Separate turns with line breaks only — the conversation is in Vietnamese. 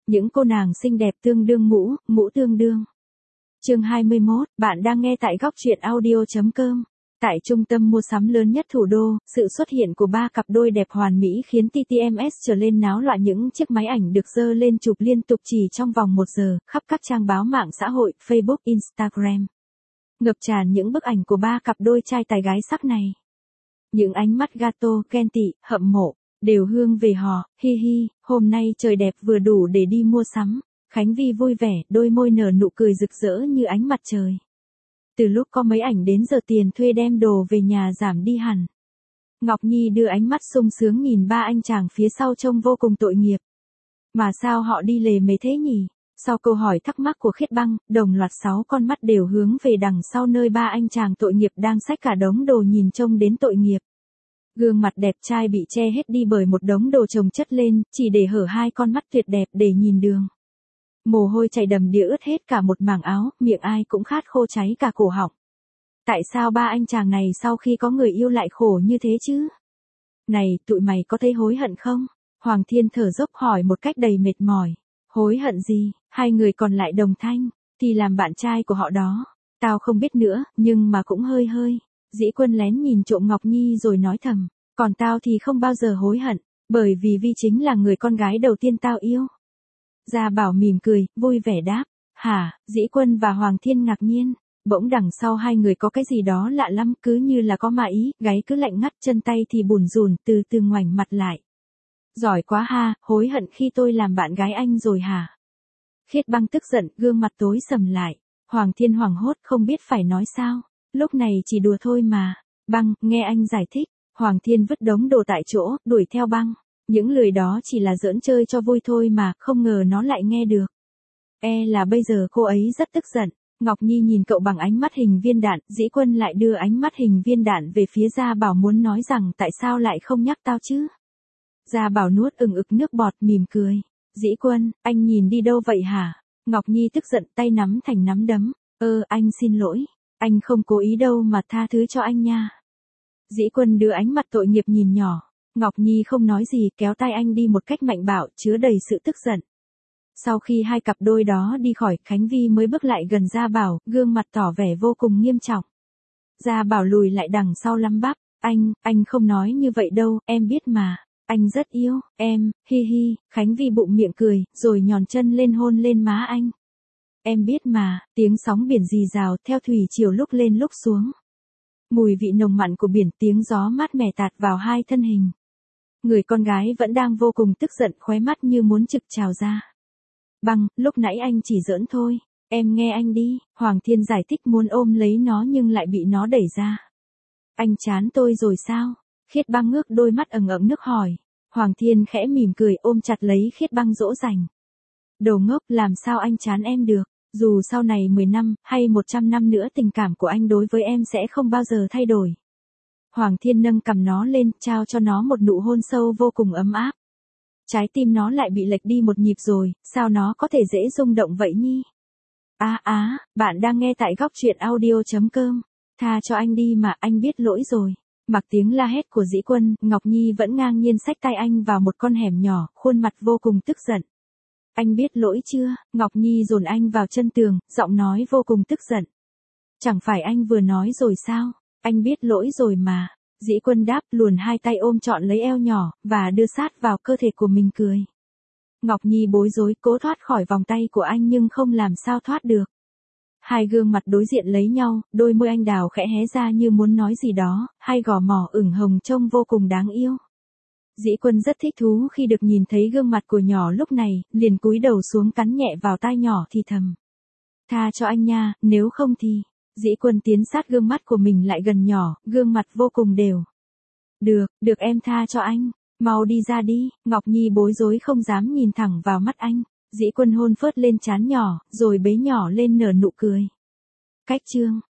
Những cô nàng xinh đẹp tương đương mũ, mũ tương đương. Chương 21, bạn đang nghe tại góc truyện audio.com. Tại trung tâm mua sắm lớn nhất thủ đô, sự xuất hiện của ba cặp đôi đẹp hoàn mỹ khiến TTMS trở lên náo loạn. Những chiếc máy ảnh được dơ lên chụp liên tục chỉ trong vòng 1 giờ, khắp các trang báo mạng xã hội, Facebook, Instagram. Ngập tràn những bức ảnh của ba cặp đôi trai tài gái sắc này. Những ánh mắt gato, ghen tị, hậm mộ, đều hướng về họ, hi hi, hôm nay trời đẹp vừa đủ để đi mua sắm. Khánh Vy vui vẻ, đôi môi nở nụ cười rực rỡ như ánh mặt trời. Từ lúc có mấy ảnh đến giờ tiền thuê đem đồ về nhà giảm đi hẳn. Ngọc Nhi đưa ánh mắt sung sướng nhìn ba anh chàng phía sau trông vô cùng tội nghiệp. Mà sao họ đi lề mề thế nhỉ? Sau câu hỏi thắc mắc của Khiết Băng, đồng loạt 6 con mắt đều hướng về đằng sau nơi ba anh chàng tội nghiệp đang xách cả đống đồ nhìn trông đến tội nghiệp. Gương mặt đẹp trai bị che hết đi bởi một đống đồ chồng chất lên, chỉ để hở 2 con mắt tuyệt đẹp để nhìn đường. Mồ hôi chảy đầm đìa ướt hết cả một mảng áo, miệng ai cũng khát khô cháy cả cổ họng. Tại sao ba anh chàng này sau khi có người yêu lại khổ như thế chứ? Này, tụi mày có thấy hối hận không? Hoàng Thiên thở dốc hỏi một cách đầy mệt mỏi. Hối hận gì? Hai người còn lại đồng thanh, thì làm bạn trai của họ đó. Tao không biết nữa, nhưng mà cũng hơi hơi. Dĩ Quân lén nhìn trộm Ngọc Nhi rồi nói thầm. Còn tao thì không bao giờ hối hận, bởi vì Vi chính là người con gái đầu tiên tao yêu. Gia Bảo mỉm cười, vui vẻ đáp. Hả? Dĩ Quân và Hoàng Thiên ngạc nhiên. Bỗng đằng sau hai người có cái gì đó lạ lắm, cứ như là có ma ý, gáy cứ lạnh ngắt, chân tay thì bủn rủn, từ từ ngoảnh mặt lại. Giỏi quá ha, hối hận khi tôi làm bạn gái anh rồi hả? Khiết Băng tức giận, gương mặt tối sầm lại. Hoàng Thiên hoảng hốt không biết phải nói sao. Lúc này chỉ đùa thôi mà. Băng, nghe anh giải thích. Hoàng Thiên vứt đống đồ tại chỗ, đuổi theo Băng. Những lời đó chỉ là giỡn chơi cho vui thôi mà, không ngờ nó lại nghe được. Là bây giờ cô ấy rất tức giận. Ngọc Nhi nhìn cậu bằng ánh mắt hình viên đạn, Dĩ Quân lại đưa ánh mắt hình viên đạn về phía Gia Bảo muốn nói rằng tại sao lại không nhắc tao chứ. Gia Bảo nuốt ực nước bọt mỉm cười. Dĩ Quân, anh nhìn đi đâu vậy hả? Ngọc Nhi tức giận tay nắm thành nắm đấm. Anh xin lỗi. Anh không cố ý đâu mà tha thứ cho anh nha. Dĩ Quân đưa ánh mặt tội nghiệp nhìn nhỏ. Ngọc Nhi không nói gì kéo tay anh đi một cách mạnh bạo chứa đầy sự tức giận. Sau khi hai cặp đôi đó đi khỏi, Khánh Vy mới bước lại gần Gia Bảo, gương mặt tỏ vẻ vô cùng nghiêm trọng. Gia Bảo lùi lại đằng sau lắp bắp. Anh không nói như vậy đâu, em biết mà. Anh rất yêu, em, hi hi, Khánh Vy bụng miệng cười, rồi nhòn chân lên hôn lên má anh. Em biết mà, tiếng sóng biển rì rào theo thủy triều lúc lên lúc xuống. Mùi vị nồng mặn của biển, tiếng gió mát mẻ tạt vào hai thân hình. Người con gái vẫn đang vô cùng tức giận, khóe mắt như muốn trực trào ra. Băng, lúc nãy anh chỉ giỡn thôi, em nghe anh đi. Hoàng Thiên giải thích muốn ôm lấy nó nhưng lại bị nó đẩy ra. Anh chán tôi rồi sao? Khiết Băng ngước đôi mắt ẩn ẩn nước hỏi. Hoàng Thiên khẽ mỉm cười ôm chặt lấy Khiết Băng dỗ dành. Đồ ngốc, làm sao anh chán em được? Dù sau này 10 năm, hay 100 năm nữa tình cảm của anh đối với em sẽ không bao giờ thay đổi. Hoàng Thiên nâng cầm nó lên, trao cho nó một nụ hôn sâu vô cùng ấm áp. Trái tim nó lại bị lệch đi một nhịp rồi, sao nó có thể dễ rung động vậy nhi? Bạn đang nghe tại góc truyện audio.com. Tha cho anh đi mà, anh biết lỗi rồi. Mặc tiếng la hét của Dĩ Quân, Ngọc Nhi vẫn ngang nhiên xách tay anh vào một con hẻm nhỏ, khuôn mặt vô cùng tức giận. Anh biết lỗi chưa? Ngọc Nhi dồn anh vào chân tường, giọng nói vô cùng tức giận. Chẳng phải anh vừa nói rồi sao? Anh biết lỗi rồi mà. Dĩ Quân đáp, luồn hai tay ôm trọn lấy eo nhỏ, và đưa sát vào cơ thể của mình cười. Ngọc Nhi bối rối cố thoát khỏi vòng tay của anh nhưng không làm sao thoát được. Hai gương mặt đối diện lấy nhau, đôi môi anh đào khẽ hé ra như muốn nói gì đó, hai gò mỏ ửng hồng trông vô cùng đáng yêu. Dĩ Quân rất thích thú khi được nhìn thấy gương mặt của nhỏ lúc này, liền cúi đầu xuống cắn nhẹ vào tai nhỏ thì thầm. Tha cho anh nha, nếu không thì... Dĩ Quân tiến sát gương mắt của mình lại gần nhỏ, gương mặt vô cùng đều. Được em tha cho anh, mau đi ra đi. Ngọc Nhi bối rối không dám nhìn thẳng vào mắt anh. Dĩ Quân hôn phớt lên trán nhỏ, rồi bế nhỏ lên nở nụ cười. Cách chương